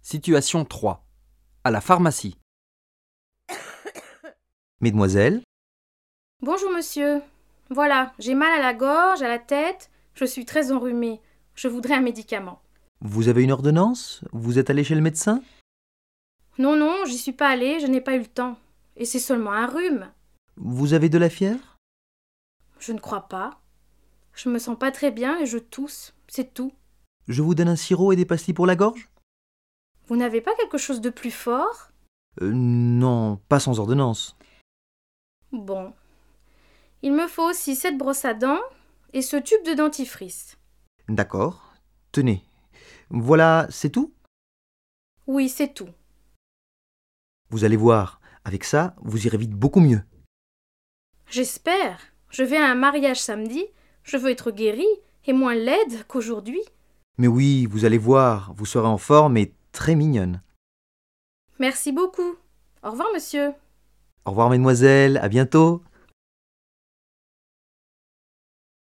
Situation 3. À la pharmacie. Mesdemoiselles, Bonjour monsieur. Voilà, j'ai mal à la gorge, à la tête, je suis très enrhumée. Je voudrais un médicament. vous avez une ordonnance? Vous êtes allé chez le médecin? Non, j'y suis pas allée, je n'ai pas eu le temps. Et c'est seulement un rhume. Vous avez de la fièvre? Je ne crois pas. Je me sens pas très bien et je tousse, c'est tout. Je vous donne un sirop et des pastilles pour la gorge? Vous n'avez pas quelque chose de plus fort? Non, pas sans ordonnance. Bon. Il me faut aussi cette brosse à dents et ce tube de dentifrice. D'accord. Tenez. Voilà, c'est tout? Oui, c'est tout. Vous allez voir, avec ça, vous irez vite beaucoup mieux. J'espère. Je vais à un mariage samedi, je veux être guérie et moins laide qu'aujourd'hui. Mais oui, vous allez voir, vous serez en forme et très mignonne. Merci beaucoup. Au revoir monsieur. Au revoir, mesdemoiselles, à bientôt.